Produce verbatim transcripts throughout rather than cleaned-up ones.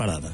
Parada.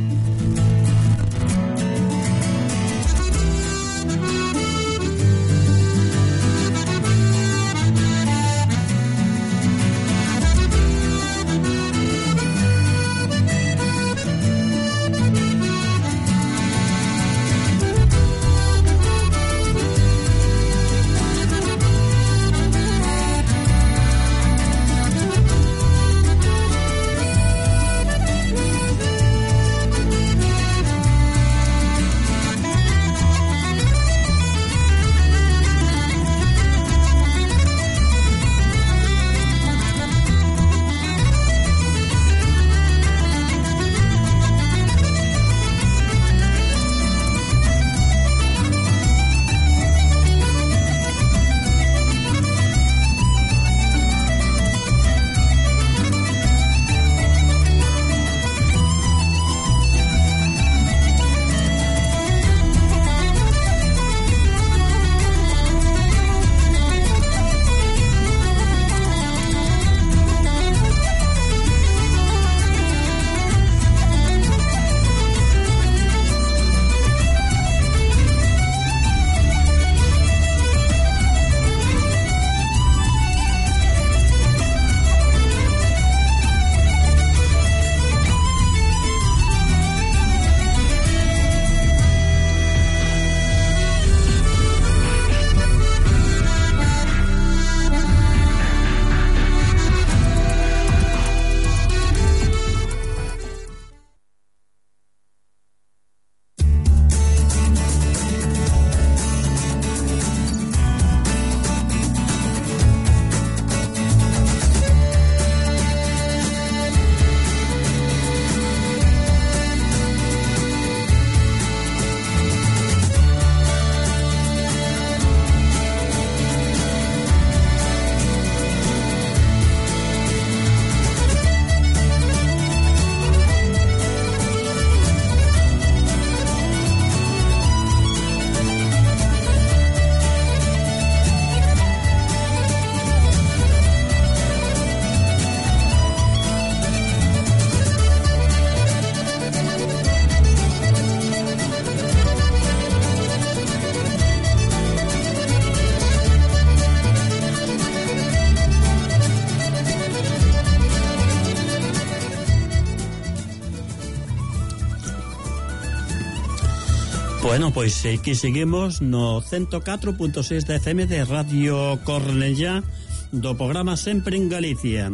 Bueno, pois pues, aquí seguimos no ciento catro punto seis de F M de Radio Cornellá, do programa Sempre en Galicia.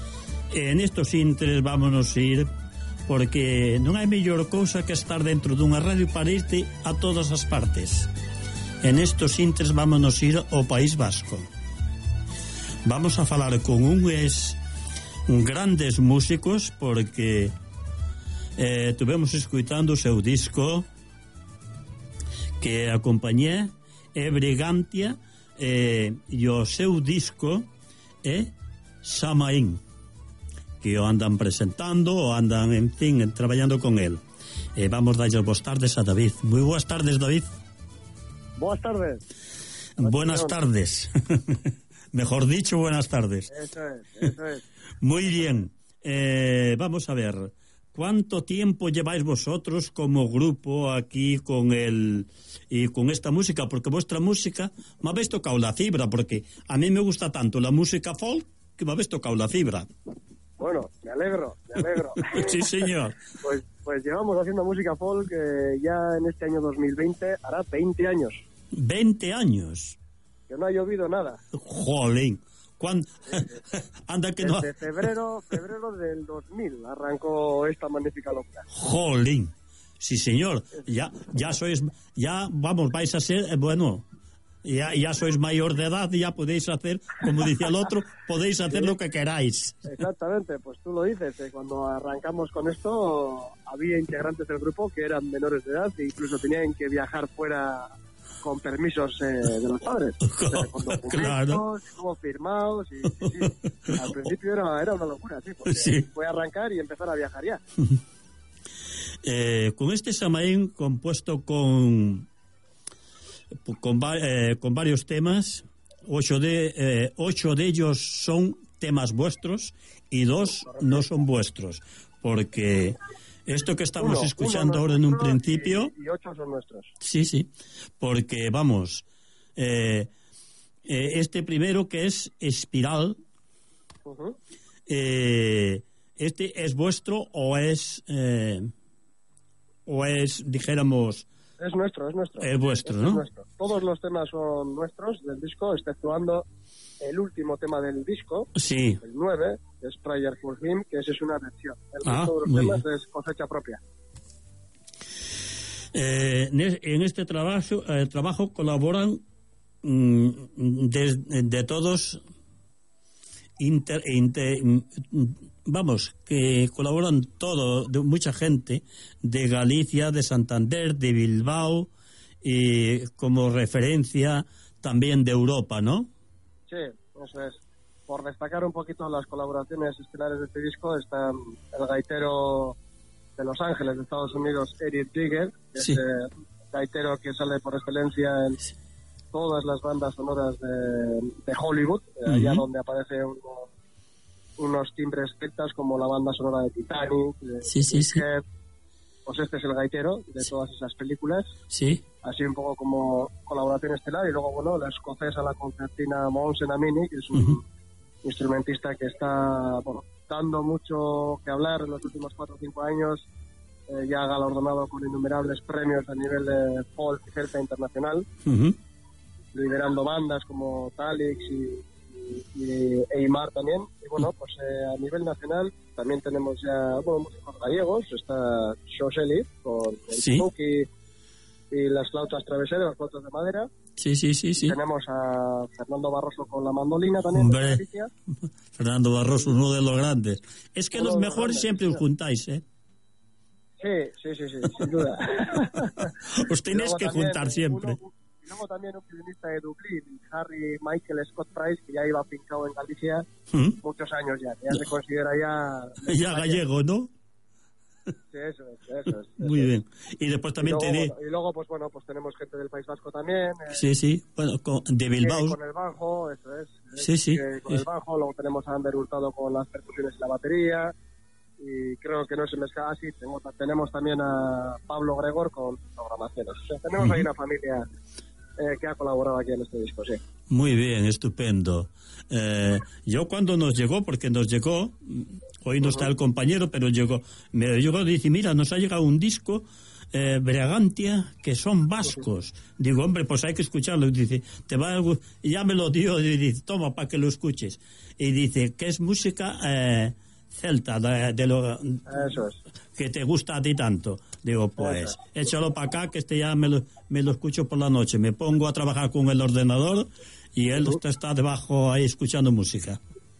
En estos intres vámonos ir, porque non hai mellor cousa que estar dentro dunha radio para irte a todas as partes. En estos intres vámonos ir ao País Vasco. Vamos a falar con uns grandes músicos, porque eh, tuvemos escuitando o seu disco, que a compañía é Brigantia, eh, e o seu disco é Samaín, que o andan presentando, o andan, en fin, traballando con él. Eh, vamos darlle boas tardes a David. Moi boas tardes, David. Boas tardes. Buenas tardes. Mejor dicho, buenas tardes. Eso es, eso es. Muy bien. Eh, vamos a ver, ¿cuánto tiempo lleváis vosotros como grupo aquí con el y con esta música? Porque vuestra música me habéis tocado la fibra, porque a mí me gusta tanto la música folk que me habéis tocado la fibra. Bueno, me alegro, me alegro. Sí, señor. Pues, pues llevamos haciendo música folk eh, ya en este año dos mil veinte, hará veinte años. veinte años. Que no ha llovido nada. Jolín. ¿Cuándo? Anda que no. Desde febrero, febrero del dos mil arrancó esta magnífica locura. Jolín. Sí, señor. Ya, ya sois, ya, vamos, vais a ser, eh, bueno, ya, ya sois mayor de edad, ya podéis hacer, como decía el otro, podéis hacer sí, lo que queráis. Exactamente, pues tú lo dices, eh, cuando arrancamos con esto, había integrantes del grupo que eran menores de edad e incluso tenían que viajar fuera con permisos eh, de los padres, o sea, con documentos, claro, como firmados, y sí, sí. Al principio era, era una locura, sí, porque sí, fue arrancar y empezar a viajar ya. Eh, con este Samaín compuesto con con, eh, con varios temas, ocho de eh, ocho de ellos son temas vuestros y dos no son vuestros, porque Esto que estamos uno, escuchando uno ahora en un nuestro principio... Y, y ocho son nuestros. Sí, sí, porque vamos, eh, eh, este primero que es Espiral, Uh-huh. eh, ¿este es vuestro o es, eh, o es, dijéramos... Es nuestro, es nuestro. Es vuestro, este ¿no? Es nuestro. Todos los temas son nuestros del disco, exceptuando el último tema del disco, Sí. el nueve, que es Prayer for Him, que ese es una versión. El Ah, resto de los muy temas bien. es cosecha propia. Eh, en este trabajo, eh, trabajo colaboran mm, de, de todos, inter, inter, vamos, que colaboran todo, de mucha gente de Galicia, de Santander, de Bilbao, y como referencia también de Europa, ¿no? Sí, eso es. Por destacar un poquito las colaboraciones estelares de este disco, está el gaitero de Los Ángeles, de Estados Unidos, Eric Jigger, que Sí. es el gaitero que sale por excelencia en todas las bandas sonoras de, de Hollywood, uh-huh. allá donde aparece uno, unos timbres celtas como la banda sonora de Titanic, de, sí, sí, de sí. Head. Pues este es el gaitero de todas esas películas. Sí. Así un poco como colaboración estelar. Y luego, bueno, la escocesa, la concertina Monsen Amini, que es un uh-huh. instrumentista que está, bueno, dando mucho que hablar en los últimos cuatro o cinco años. Eh, ya galardonado con innumerables premios a nivel de folk y celta internacional, uh-huh. liderando bandas como Talix y, y, y Eimar también. Y bueno, pues eh, a nivel nacional también tenemos ya, bueno, músicos gallegos. Está Xoseli con el sí. y, y las flautas traveseras, las flautas de madera. Sí, sí, sí, sí. Tenemos a Fernando Barroso con la mandolina también. Hombre, Fernando Barroso, uno de los grandes. Es que uno los mejores grandes, siempre os juntáis, ¿eh? Sí, sí, sí, sí, sin duda. Os tenéis que juntar siempre. Uno, y luego también un violinista de Dublín, Harry Michael Scott Price, que ya iba fincado en Galicia ¿Mm? muchos años ya, que ya se considera ya... Ya gallego, ¿no? Sí, eso es, eso es. Muy eso bien. Y después también y luego, te di... bueno, y luego, pues bueno, pues tenemos gente del País Vasco también. Eh, sí, sí, bueno, con, de Bilbao. Con el bajo, eso es. Sí, sí. Eh, con el bajo, luego tenemos a Ander Hurtado con las percusiones y la batería. Y creo que no se me escapa así. Tenemos, tenemos también a Pablo Gregor con programaciones. O sea, tenemos uh-huh. ahí una familia eh, que ha colaborado aquí en este disco, sí. Muy bien, estupendo. Eh, yo cuando nos llegó, porque nos llegó, hoy no uh-huh. está el compañero, pero llegó, me llegó y dice, mira, nos ha llegado un disco, eh, Bregantia, que son vascos. Uh-huh. Digo, hombre, pues hay que escucharlo. Y dice, te va a... Y ya me lo dio y dice, toma, para que lo escuches. Y dice, que es música... Eh, celta, de, de lo Eso es. que te gusta a ti tanto. Digo, pues, échalo para acá, que este ya me lo, me lo escucho por la noche. Me pongo a trabajar con el ordenador y él uh-huh. está debajo ahí escuchando música.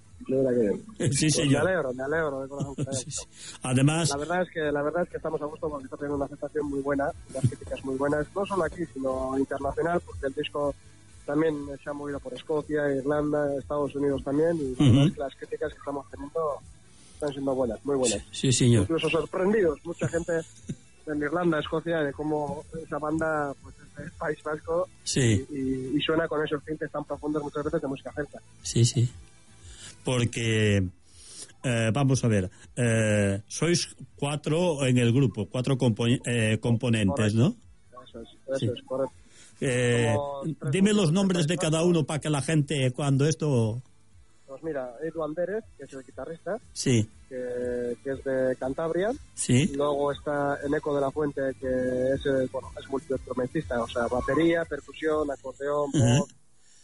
Sí, pues me alegro, me alegro de corazón. Sí, sí. Además, la verdad es que la verdad es que estamos a gusto porque está teniendo una aceptación muy buena, las críticas muy buenas, no solo aquí, sino internacional, porque el disco también se ha movido por Escocia, Irlanda, Estados Unidos también, y uh-huh. las críticas que estamos teniendo están siendo buenas, muy buenas. Sí, señor. Incluso sorprendidos, mucha gente en Irlanda, Escocia, de cómo esa banda pues es del País Vasco sí. y, y, y suena con esos tintes tan profundos muchas veces de música celta. Sí, sí. Porque, eh, vamos a ver, eh, sois cuatro en el grupo, cuatro compo- eh, componentes, correcto. ¿no? Eso es, eso sí. es correcto. Eh, dime los nombres de cada uno para que la gente, cuando esto... Pues mira, Edu Anderez, que es el guitarrista, sí. que, que es de Cantabria. Sí. Luego está Eneco de la Fuente, que es, bueno, es multiinstrumentista, o sea, batería, percusión, acordeón, uh-huh. voz.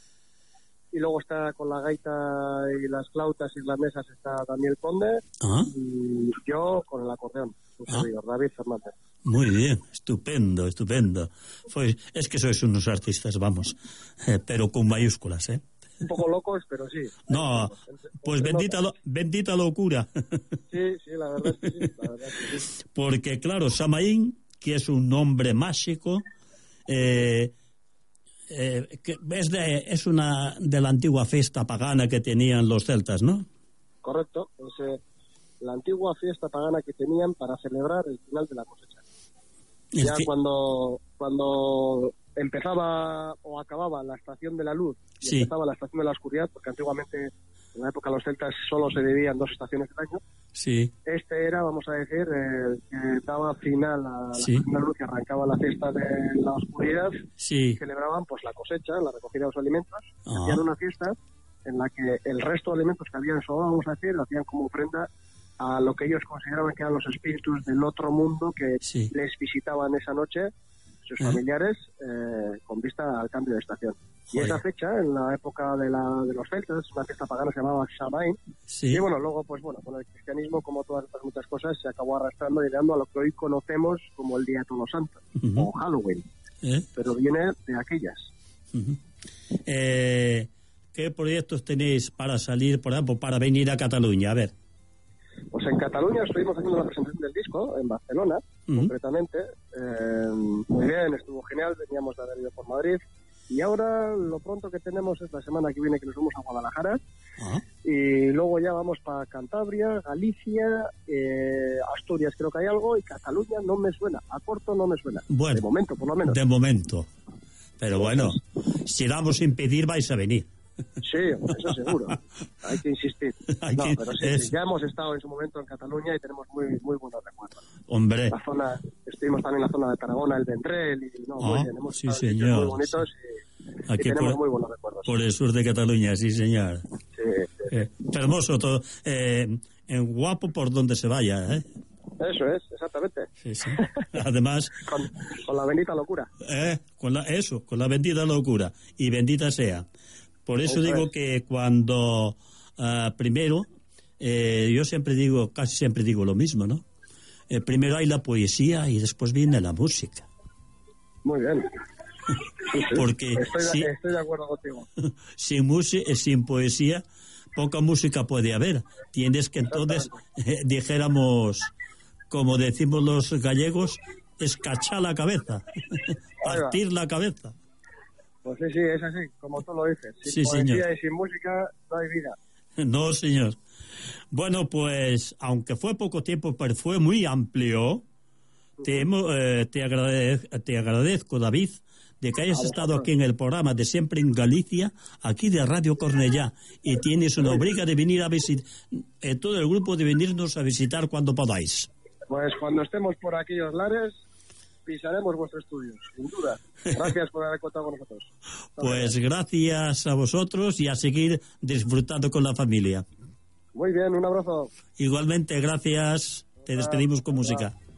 Y luego está con la gaita y las flautas irlandesas está Daniel Conde. Uh-huh. Y yo con el acordeón, un uh-huh. servidor, David Fernández. Muy bien, estupendo, estupendo. Pues es que sois unos artistas, vamos, eh, pero con mayúsculas, ¿eh? Un poco locos, pero sí. No, pues bendita, lo, bendita locura. Sí, sí, la verdad es que sí, la verdad es que sí. Porque, claro, Samaín, que es un nombre mágico, eh, eh, que es, de, es una de la antigua fiesta pagana que tenían los celtas, ¿no? Correcto, es eh, la antigua fiesta pagana que tenían para celebrar el final de la cosecha. El ya fi- cuando cuando empezaba o acababa la estación de la luz y sí. empezaba la estación de la oscuridad, porque antiguamente En la época los celtas solo se vivían dos estaciones del año. Sí. Este era, vamos a decir, el que daba final a la Sí. primera luz, que arrancaba la fiesta de la oscuridad. Sí. Celebraban pues la cosecha, la recogida de los alimentos. Ah. Hacían una fiesta en la que el resto de alimentos que habían sobrado, vamos a decir, lo hacían como ofrenda a lo que ellos consideraban que eran los espíritus del otro mundo que Sí. les visitaban esa noche, sus ¿Eh? familiares, eh, con vista al cambio de estación. Joder. Y esa fecha, en la época de, la, de los celtas, una fiesta pagana se llamaba Samain. Sí. Y bueno, luego, pues bueno, con el cristianismo, como todas estas muchas cosas, se acabó arrastrando y llegando a lo que hoy conocemos como el Día de Todos Santos, Ujú. o Halloween. ¿Eh? Pero viene de aquellas. Ujú. Eh, ¿Qué proyectos tenéis para salir, por ejemplo, para venir a Cataluña? A ver. Pues en Cataluña estuvimos haciendo la presentación del disco, en Barcelona, Ujú. concretamente. Eh, muy bien, estuvo genial, veníamos de haber ido por Madrid. Y ahora lo pronto que tenemos es la semana que viene que nos vamos a Guadalajara. Ah. Y luego ya vamos para Cantabria, Galicia, eh, Asturias creo que hay algo, y Cataluña no me suena, a corto no me suena. Bueno, de momento, por lo menos. De momento. Pero bueno, si vamos a impedir, vais a venir. Sí, eso seguro. Hay que insistir. Hay No, que- pero sí, es- sí, ya hemos estado en su momento en Cataluña y tenemos muy muy buenos recuerdos. Hombre, La zona, estuvimos también en la zona de Tarragona, el Vendrell, y no, Ah, muy bien, hemos sí, estado en sitios señor. muy bonitos y, y aquí tenemos por, muy buenos recuerdos. por el sur de Cataluña, sí, señor. Sí, sí. Eh, hermoso todo. Eh, en guapo por donde se vaya, ¿eh? Eso es, exactamente. Sí, sí. Además, Con, con la bendita locura. eh, con la, eso, con la bendita locura. Y bendita sea. Por eso Eso digo es. que cuando ah, primero, eh, yo siempre digo, casi siempre digo lo mismo, ¿no? Eh, primero hay la poesía y después viene la música. Muy bien. Sí, sí. Porque estoy, sí. de, estoy de acuerdo contigo. sin música, sin poesía, poca música puede haber. Tienes que entonces, eh, dijéramos, como decimos los gallegos, escachar la cabeza, partir la cabeza. Pues sí, sí, es así, como tú lo dices. Sin Sí, poesía señor. y sin música no hay vida. No, señor. Bueno, pues, aunque fue poco tiempo, pero fue muy amplio, te, hemo- eh, te, agradez- te agradezco, David, de que hayas A estado vosotros. aquí en el programa de Siempre en Galicia, aquí de Radio Cornellá, y tienes una obliga de venir a visitar, eh, todo el grupo de venirnos a visitar cuando podáis. Pues cuando estemos por aquellos lares, pisaremos vuestro estudio, sin duda. Gracias por haber contado con nosotros. Pues gracias a vosotros y a seguir disfrutando con la familia. Muy bien, un abrazo. Igualmente, gracias. Te despedimos con música.